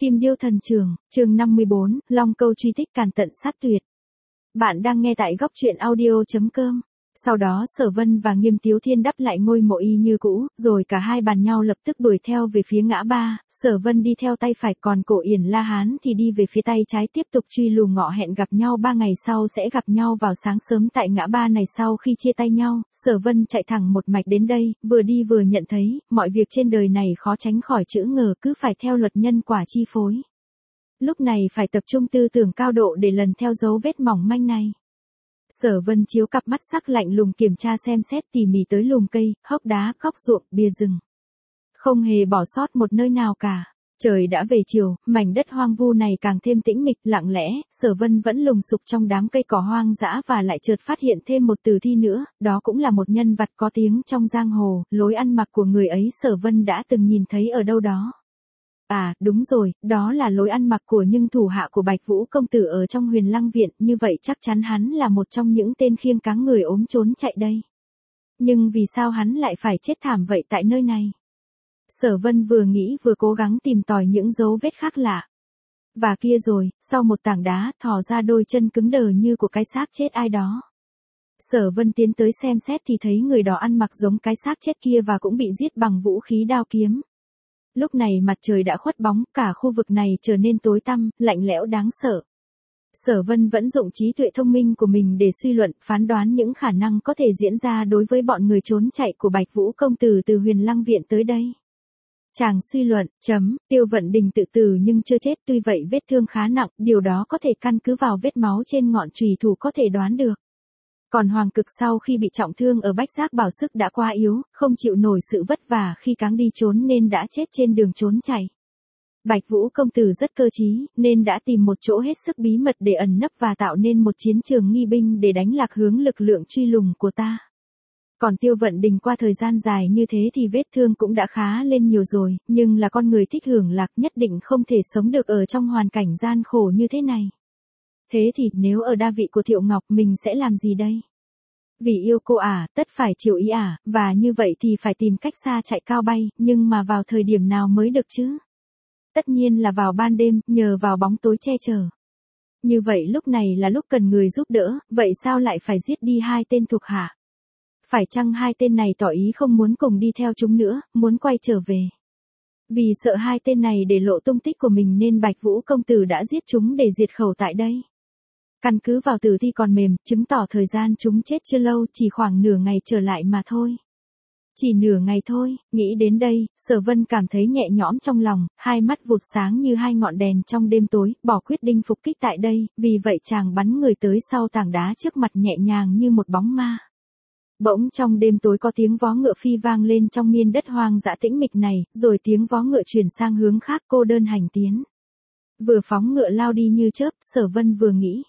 Kim Điêu Thần Trường, chương 54, Long Câu truy tích càn tận sát tuyệt. Bạn đang nghe tại góc truyện audio.com. Sau đó Sở Vân và Nghiêm Tiếu Thiên đắp lại ngôi mộ y như cũ, rồi cả hai bàn nhau lập tức đuổi theo về phía ngã ba, Sở Vân đi theo tay phải còn Cổ Yển La Hán thì đi về phía tay trái tiếp tục truy lù ngọ hẹn gặp nhau 3 ngày sau sẽ gặp nhau vào sáng sớm tại ngã ba này. Sau khi chia tay nhau, Sở Vân chạy thẳng một mạch đến đây, vừa đi vừa nhận thấy, mọi việc trên đời này khó tránh khỏi chữ ngờ cứ phải theo luật nhân quả chi phối. Lúc này phải tập trung tư tưởng cao độ để lần theo dấu vết mỏng manh này. Sở Vân chiếu cặp mắt sắc lạnh lùng kiểm tra xem xét tỉ mỉ tới lùm cây, hốc đá, góc ruộng, bìa rừng. Không hề bỏ sót một nơi nào cả. Trời đã về chiều, mảnh đất hoang vu này càng thêm tĩnh mịch, lặng lẽ, Sở Vân vẫn lùng sục trong đám cây cỏ hoang dã và lại chợt phát hiện thêm một tử thi nữa, đó cũng là một nhân vật có tiếng trong giang hồ, lối ăn mặc của người ấy Sở Vân đã từng nhìn thấy ở đâu đó. À, đúng rồi, đó là lối ăn mặc của những thủ hạ của Bạch Vũ công tử ở trong Huyền Lăng viện, như vậy chắc chắn hắn là một trong những tên khiêng cáng người ốm trốn chạy đây. Nhưng vì sao hắn lại phải chết thảm vậy tại nơi này? Sở Vân vừa nghĩ vừa cố gắng tìm tòi những dấu vết khác lạ. Và kia rồi, sau một tảng đá thò ra đôi chân cứng đờ như của cái xác chết ai đó. Sở Vân tiến tới xem xét thì thấy người đó ăn mặc giống cái xác chết kia và cũng bị giết bằng vũ khí đao kiếm. Lúc này mặt trời đã khuất bóng, cả khu vực này trở nên tối tăm, lạnh lẽo đáng sợ. Sở Vân vẫn dụng trí tuệ thông minh của mình để suy luận, phán đoán những khả năng có thể diễn ra đối với bọn người trốn chạy của Bạch Vũ công tử từ Huyền Lăng viện tới đây. Chàng suy luận, Tiêu Vận Đình tự tử nhưng chưa chết, tuy vậy vết thương khá nặng, điều đó có thể căn cứ vào vết máu trên ngọn chùy thủ có thể đoán được. Còn Hoàng Cực sau khi bị trọng thương ở Bách Giác Bảo sức đã quá yếu, không chịu nổi sự vất vả khi cáng đi trốn nên đã chết trên đường trốn chạy. Bạch Vũ công tử rất cơ trí, nên đã tìm một chỗ hết sức bí mật để ẩn nấp và tạo nên một chiến trường nghi binh để đánh lạc hướng lực lượng truy lùng của ta. Còn Tiêu Vận Đình qua thời gian dài như thế thì vết thương cũng đã khá lên nhiều rồi, nhưng là con người thích hưởng lạc nhất định không thể sống được ở trong hoàn cảnh gian khổ như thế này. Thế thì nếu ở đa vị của Thiệu Ngọc mình sẽ làm gì đây? Vì yêu cô tất phải chiều ý và như vậy thì phải tìm cách xa chạy cao bay, nhưng mà vào thời điểm nào mới được chứ? Tất nhiên là vào ban đêm, nhờ vào bóng tối che chở. Như vậy lúc này là lúc cần người giúp đỡ, vậy sao lại phải giết đi hai tên thuộc hạ? Phải chăng hai tên này tỏ ý không muốn cùng đi theo chúng nữa, muốn quay trở về? Vì sợ hai tên này để lộ tung tích của mình nên Bạch Vũ công tử đã giết chúng để diệt khẩu tại đây. Căn cứ vào tử thi còn mềm, chứng tỏ thời gian chúng chết chưa lâu, chỉ khoảng nửa ngày trở lại mà thôi. Chỉ nửa ngày thôi, nghĩ đến đây, Sở Vân cảm thấy nhẹ nhõm trong lòng, hai mắt vụt sáng như hai ngọn đèn trong đêm tối, bỏ quyết định phục kích tại đây, vì vậy chàng bắn người tới sau tảng đá trước mặt nhẹ nhàng như một bóng ma. Bỗng trong đêm tối có tiếng vó ngựa phi vang lên trong miên đất hoang dã tĩnh mịch này, rồi tiếng vó ngựa chuyển sang hướng khác cô đơn hành tiến. Vừa phóng ngựa lao đi như chớp, Sở Vân vừa nghĩ.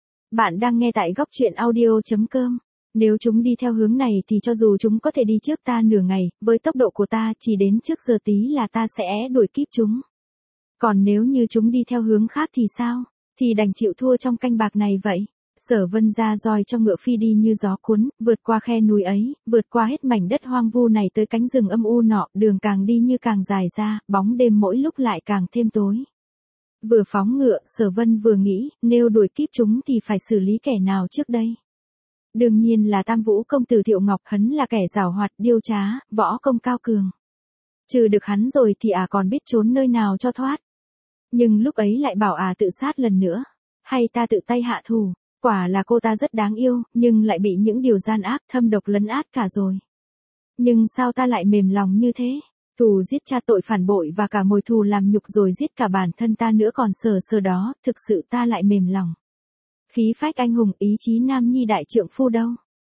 Bạn đang nghe tại góc truyện audio.com. Nếu chúng đi theo hướng này thì cho dù chúng có thể đi trước ta nửa ngày, với tốc độ của ta chỉ đến trước giờ tí là ta sẽ đuổi kịp chúng. Còn nếu như chúng đi theo hướng khác thì sao? Thì đành chịu thua trong canh bạc này vậy. Sở Vân ra roi cho ngựa phi đi như gió cuốn, vượt qua khe núi ấy, vượt qua hết mảnh đất hoang vu này tới cánh rừng âm u nọ, đường càng đi như càng dài ra, bóng đêm mỗi lúc lại càng thêm tối. Vừa phóng ngựa, Sở Vân vừa nghĩ, nếu đuổi kịp chúng thì phải xử lý kẻ nào trước đây? Đương nhiên là Tam Vũ công tử Thiệu Ngọc, hắn là kẻ giàu hoạt, điêu trá, võ công cao cường. Trừ được hắn rồi thì còn biết trốn nơi nào cho thoát. Nhưng lúc ấy lại bảo tự sát lần nữa, hay ta tự tay hạ thủ, quả là cô ta rất đáng yêu, nhưng lại bị những điều gian ác thâm độc lấn át cả rồi. Nhưng sao ta lại mềm lòng như thế? Thù giết cha, tội phản bội và cả mồi thù làm nhục rồi giết cả bản thân ta nữa còn sờ đó, thực sự ta lại mềm lòng. Khí phách anh hùng, ý chí nam nhi đại trượng phu đâu?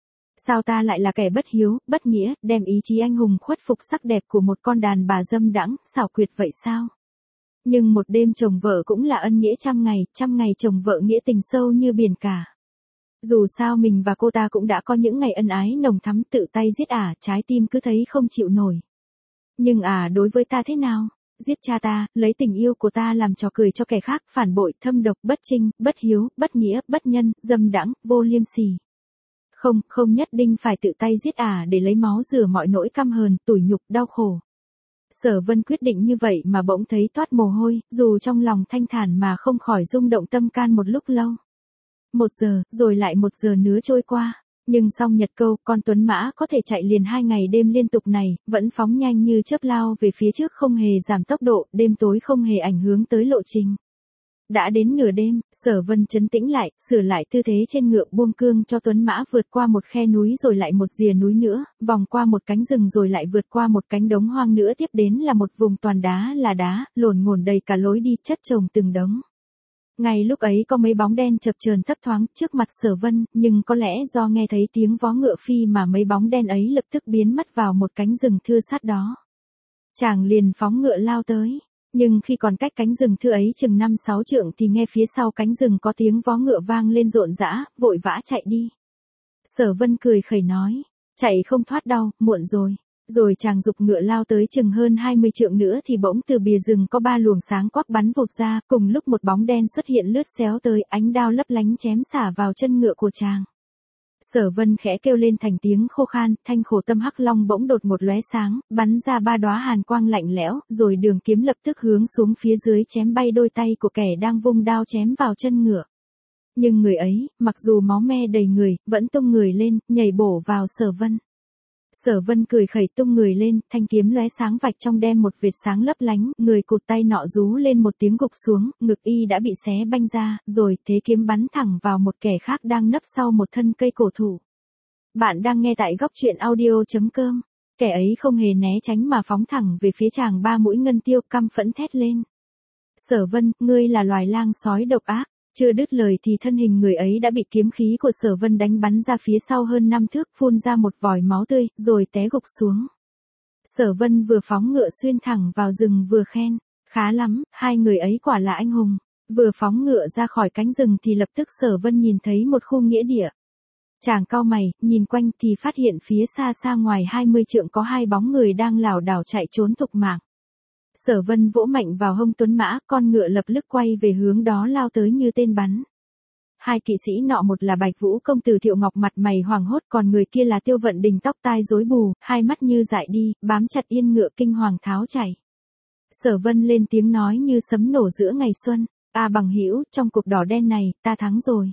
Sao ta lại là kẻ bất hiếu, bất nghĩa, đem ý chí anh hùng khuất phục sắc đẹp của một con đàn bà dâm đãng, xảo quyệt vậy sao? Nhưng một đêm chồng vợ cũng là ân nghĩa trăm ngày chồng vợ nghĩa tình sâu như biển cả. Dù sao mình và cô ta cũng đã có những ngày ân ái nồng thắm, tự tay giết trái tim cứ thấy không chịu nổi. Nhưng đối với ta thế nào? Giết cha ta, lấy tình yêu của ta làm trò cười cho kẻ khác, phản bội, thâm độc, bất trinh, bất hiếu, bất nghĩa, bất nhân, dâm đãng, vô liêm sỉ. Không nhất định phải tự tay giết để lấy máu rửa mọi nỗi căm hờn, tủi nhục, đau khổ. Sở Vân quyết định như vậy mà bỗng thấy toát mồ hôi, dù trong lòng thanh thản mà không khỏi rung động tâm can một lúc lâu. 1 giờ, rồi lại 1 giờ nữa trôi qua. Nhưng song nhật câu, con tuấn mã có thể chạy liền 2 ngày đêm liên tục này, vẫn phóng nhanh như chớp lao về phía trước không hề giảm tốc độ, đêm tối không hề ảnh hưởng tới lộ trình. Đã đến nửa đêm, Sở Vân trấn tĩnh lại, sửa lại tư thế trên ngựa buông cương cho tuấn mã vượt qua một khe núi rồi lại một rìa núi nữa, vòng qua một cánh rừng rồi lại vượt qua một cánh đống hoang nữa, tiếp đến là một vùng toàn đá là đá, lổn ngổn đầy cả lối đi chất chồng từng đống. Ngay lúc ấy có mấy bóng đen chập chờn thấp thoáng trước mặt Sở Vân, nhưng có lẽ do nghe thấy tiếng vó ngựa phi mà mấy bóng đen ấy lập tức biến mất vào một cánh rừng thưa sát đó. Chàng liền phóng ngựa lao tới, nhưng khi còn cách cánh rừng thưa ấy chừng 5-6 trượng thì nghe phía sau cánh rừng có tiếng vó ngựa vang lên rộn rã, vội vã chạy đi. Sở Vân cười khẩy nói, chạy không thoát đâu, muộn rồi. Rồi chàng giục ngựa lao tới chừng hơn 20 trượng nữa thì bỗng từ bìa rừng có 3 luồng sáng quắc bắn vụt ra, cùng lúc một bóng đen xuất hiện lướt xéo tới, ánh đao lấp lánh chém xả vào chân ngựa của chàng. Sở Vân khẽ kêu lên thành tiếng khô khan, thanh khổ tâm hắc long bỗng đột một lóe sáng, bắn ra 3 đóa hàn quang lạnh lẽo, rồi đường kiếm lập tức hướng xuống phía dưới chém bay đôi tay của kẻ đang vung đao chém vào chân ngựa. Nhưng người ấy, mặc dù máu me đầy người, vẫn tung người lên, nhảy bổ vào Sở Vân. Sở Vân cười khẩy tung người lên, thanh kiếm lóe sáng vạch trong đem một vệt sáng lấp lánh, người cụt tay nọ rú lên một tiếng gục xuống, ngực y đã bị xé banh ra, rồi thế kiếm bắn thẳng vào một kẻ khác đang nấp sau một thân cây cổ thụ. Bạn đang nghe tại góc truyện audio.com. Kẻ ấy không hề né tránh mà phóng thẳng về phía chàng, 3 mũi ngân tiêu, căm phẫn thét lên. Sở Vân, ngươi là loài lang sói độc ác. Chưa đứt lời thì thân hình người ấy đã bị kiếm khí của Sở Vân đánh bắn ra phía sau hơn 5 thước, phun ra một vòi máu tươi, rồi té gục xuống. Sở Vân vừa phóng ngựa xuyên thẳng vào rừng vừa khen, khá lắm, hai người ấy quả là anh hùng. Vừa phóng ngựa ra khỏi cánh rừng thì lập tức Sở Vân nhìn thấy một khu nghĩa địa. Chàng cau mày, nhìn quanh thì phát hiện phía xa xa ngoài 20 trượng có 2 bóng người đang lảo đảo chạy trốn thục mạng. Sở Vân vỗ mạnh vào hông tuấn mã, con ngựa lập tức quay về hướng đó lao tới như tên bắn. Hai kỵ sĩ nọ, một là Bạch Vũ công tử Thiệu Ngọc mặt mày hoảng hốt, còn người kia là Tiêu Vận Đình tóc tai rối bù, hai mắt như dại đi, bám chặt yên ngựa kinh hoàng tháo chạy. Sở Vân lên tiếng nói như sấm nổ giữa ngày xuân, "A bằng hữu, trong cuộc đỏ đen này, ta thắng rồi."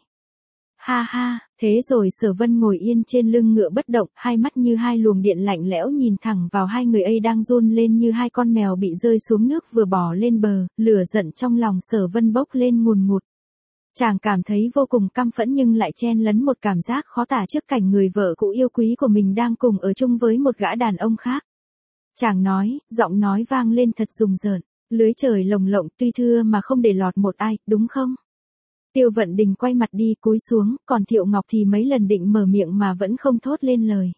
Ha ha, thế rồi Sở Vân ngồi yên trên lưng ngựa bất động, hai mắt như hai luồng điện lạnh lẽo nhìn thẳng vào hai người ấy đang run lên như hai con mèo bị rơi xuống nước vừa bỏ lên bờ, lửa giận trong lòng Sở Vân bốc lên ngùn ngụt. Chàng cảm thấy vô cùng căm phẫn nhưng lại chen lấn một cảm giác khó tả trước cảnh người vợ cũ yêu quý của mình đang cùng ở chung với một gã đàn ông khác. Chàng nói, giọng nói vang lên thật rùng rợn, lưới trời lồng lộng tuy thưa mà không để lọt một ai, đúng không? Tiêu Vận Đình quay mặt đi cúi xuống, còn Thiệu Ngọc thì mấy lần định mở miệng mà vẫn không thốt lên lời.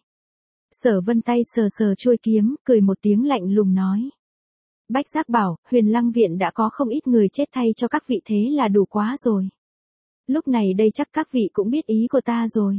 Sở Vân tay sờ sờ chuôi kiếm, cười một tiếng lạnh lùng nói. Bách Giác bảo, Huyền Lăng Viện đã có không ít người chết thay cho các vị, thế là đủ quá rồi. Lúc này đây chắc các vị cũng biết ý của ta rồi.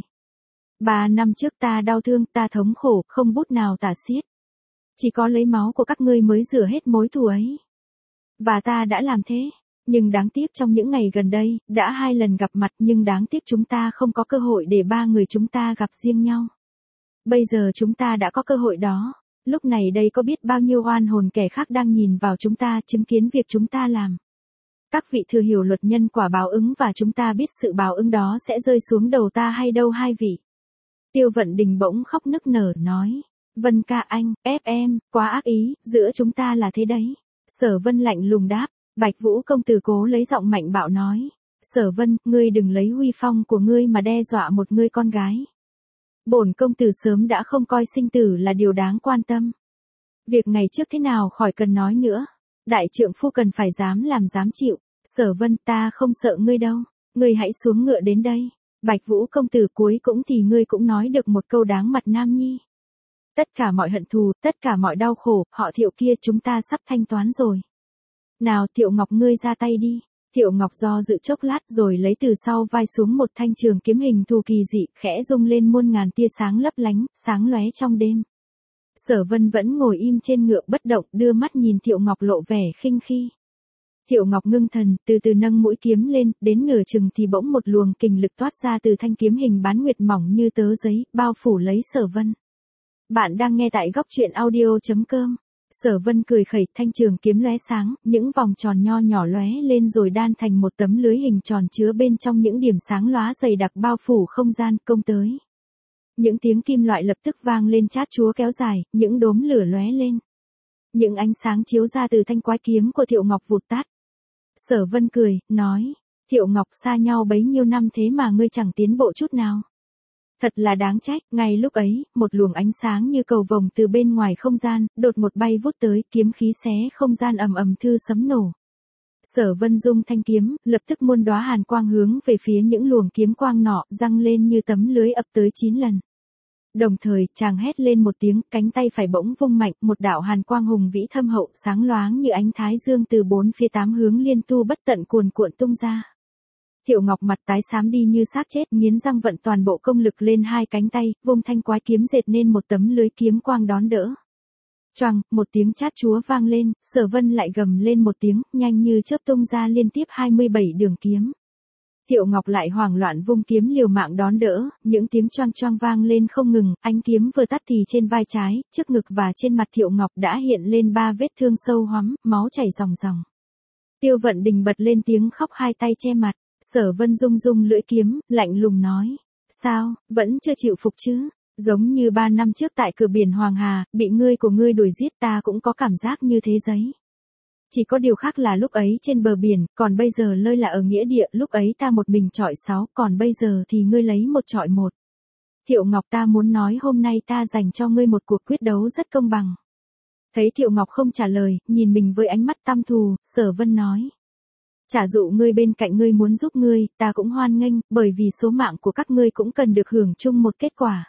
3 năm trước ta đau thương, ta thống khổ, không bút nào tả xiết. Chỉ có lấy máu của các ngươi mới rửa hết mối thù ấy. Và ta đã làm thế. Nhưng đáng tiếc trong những ngày gần đây, đã 2 lần gặp mặt nhưng đáng tiếc chúng ta không có cơ hội để 3 người chúng ta gặp riêng nhau. Bây giờ chúng ta đã có cơ hội đó. Lúc này đây có biết bao nhiêu oan hồn kẻ khác đang nhìn vào chúng ta, chứng kiến việc chúng ta làm. Các vị thừa hiểu luật nhân quả báo ứng và chúng ta biết sự báo ứng đó sẽ rơi xuống đầu ta hay đâu hai vị. Tiêu Vận Đình bỗng khóc nức nở nói. Vân ca anh, ép em, quá ác ý, giữa chúng ta là thế đấy. Sở Vân lạnh lùng đáp. Bạch Vũ công tử cố lấy giọng mạnh bạo nói. Sở Vân, ngươi đừng lấy huy phong của ngươi mà đe dọa một người con gái. Bổn công tử sớm đã không coi sinh tử là điều đáng quan tâm. Việc ngày trước thế nào khỏi cần nói nữa. Đại trượng phu cần phải dám làm dám chịu. Sở Vân, ta không sợ ngươi đâu. Ngươi hãy xuống ngựa đến đây. Bạch Vũ công tử, cuối cũng thì ngươi cũng nói được một câu đáng mặt nam nhi. Tất cả mọi hận thù, tất cả mọi đau khổ, họ Thiệu kia chúng ta sắp thanh toán rồi. Nào Thiệu Ngọc, ngươi ra tay đi. Thiệu Ngọc do dự chốc lát rồi lấy từ sau vai xuống một thanh trường kiếm hình thù kỳ dị, khẽ rung lên muôn ngàn tia sáng lấp lánh, sáng lóe trong đêm. Sở Vân vẫn ngồi im trên ngựa bất động, đưa mắt nhìn Thiệu Ngọc lộ vẻ khinh khi. Thiệu Ngọc ngưng thần, từ từ nâng mũi kiếm lên, đến nửa chừng thì bỗng một luồng kình lực toát ra từ thanh kiếm hình bán nguyệt mỏng như tớ giấy, bao phủ lấy Sở Vân. Bạn đang nghe tại góc truyện audio.com. Sở Vân cười khẩy, thanh trường kiếm lóe sáng, những vòng tròn nho nhỏ lóe lên rồi đan thành một tấm lưới hình tròn chứa bên trong những điểm sáng lóa dày đặc bao phủ không gian, công tới. Những tiếng kim loại lập tức vang lên chát chúa kéo dài, những đốm lửa lóe lên. Những ánh sáng chiếu ra từ thanh quái kiếm của Thiệu Ngọc vụt tắt. Sở Vân cười, nói, Thiệu Ngọc, xa nhau bấy nhiêu năm thế mà ngươi chẳng tiến bộ chút nào. Thật là đáng trách. Ngay lúc ấy, một luồng ánh sáng như cầu vồng từ bên ngoài không gian, đột ngột bay vút tới, kiếm khí xé không gian ầm ầm thư sấm nổ. Sở Vân dung thanh kiếm, lập tức muôn đóa hàn quang hướng về phía những luồng kiếm quang nọ, răng lên như tấm lưới ập tới 9 lần. Đồng thời, chàng hét lên một tiếng, cánh tay phải bỗng vung mạnh, một đạo hàn quang hùng vĩ thâm hậu sáng loáng như ánh thái dương từ 4 phía 8 hướng liên tu bất tận cuồn cuộn tung ra. Thiệu Ngọc mặt tái xám đi như xác chết, nghiến răng vận toàn bộ công lực lên hai cánh tay, vung thanh quái kiếm dệt nên một tấm lưới kiếm quang đón đỡ. Choàng, một tiếng chát chúa vang lên, Sở Vân lại gầm lên một tiếng, nhanh như chớp tung ra liên tiếp 27 đường kiếm. Thiệu Ngọc lại hoảng loạn vung kiếm liều mạng đón đỡ, những tiếng choang choang vang lên không ngừng, ánh kiếm vừa tắt thì trên vai trái, trước ngực và trên mặt Thiệu Ngọc đã hiện lên 3 vết thương sâu hoắm, máu chảy ròng ròng. Tiêu Vận Đình bật lên tiếng khóc, hai tay che mặt. Sở Vân rung rung lưỡi kiếm, lạnh lùng nói, sao, vẫn chưa chịu phục chứ? Giống như 3 năm trước tại cửa biển Hoàng Hà, bị ngươi của ngươi đuổi giết, ta cũng có cảm giác như thế giấy. Chỉ có điều khác là lúc ấy trên bờ biển, còn bây giờ lơi là ở nghĩa địa, lúc ấy ta một mình chọi 6, còn bây giờ thì ngươi lấy một chọi 1. Thiệu Ngọc, ta muốn nói hôm nay ta dành cho ngươi một cuộc quyết đấu rất công bằng. Thấy Thiệu Ngọc không trả lời, nhìn mình với ánh mắt căm thù, Sở Vân nói. Trả dụ ngươi bên cạnh ngươi muốn giúp ngươi, ta cũng hoan nghênh, bởi vì số mạng của các ngươi cũng cần được hưởng chung một kết quả.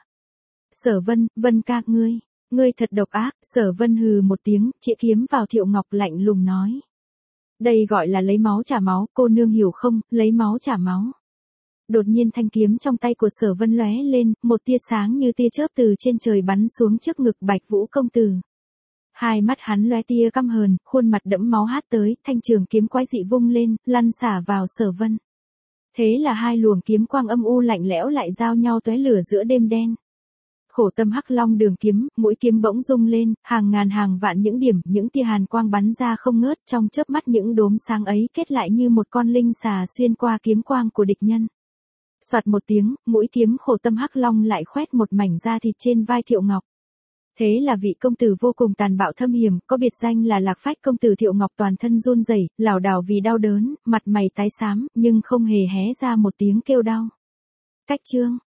Sở Vân, Vân ca, ngươi thật độc ác. Sở Vân hừ một tiếng, chĩa kiếm vào Thiệu Ngọc, lạnh lùng nói. Đây gọi là lấy máu trả máu, cô nương hiểu không, lấy máu trả máu. Đột nhiên thanh kiếm trong tay của Sở Vân lóe lên, một tia sáng như tia chớp từ trên trời bắn xuống trước ngực Bạch Vũ công tử. Hai mắt hắn lóe tia căm hờn, khuôn mặt đẫm máu hát tới, thanh trường kiếm quái dị vung lên, lăn xả vào Sở Vân. Thế là hai luồng kiếm quang âm u lạnh lẽo lại giao nhau tóe lửa giữa đêm đen. Khổ Tâm Hắc Long đường kiếm, mũi kiếm bỗng rung lên, hàng ngàn hàng vạn những điểm, những tia hàn quang bắn ra không ngớt, trong chớp mắt những đốm sáng ấy kết lại như một con linh xà xuyên qua kiếm quang của địch nhân. Soạt một tiếng, mũi kiếm Khổ Tâm Hắc Long lại khoét một mảnh da thịt trên vai Thiệu Ngọc. Thế là vị công tử vô cùng tàn bạo thâm hiểm, có biệt danh là Lạc Phách công tử Thiệu Ngọc toàn thân run rẩy, lảo đảo vì đau đớn, mặt mày tái xám, nhưng không hề hé ra một tiếng kêu đau. Cách chương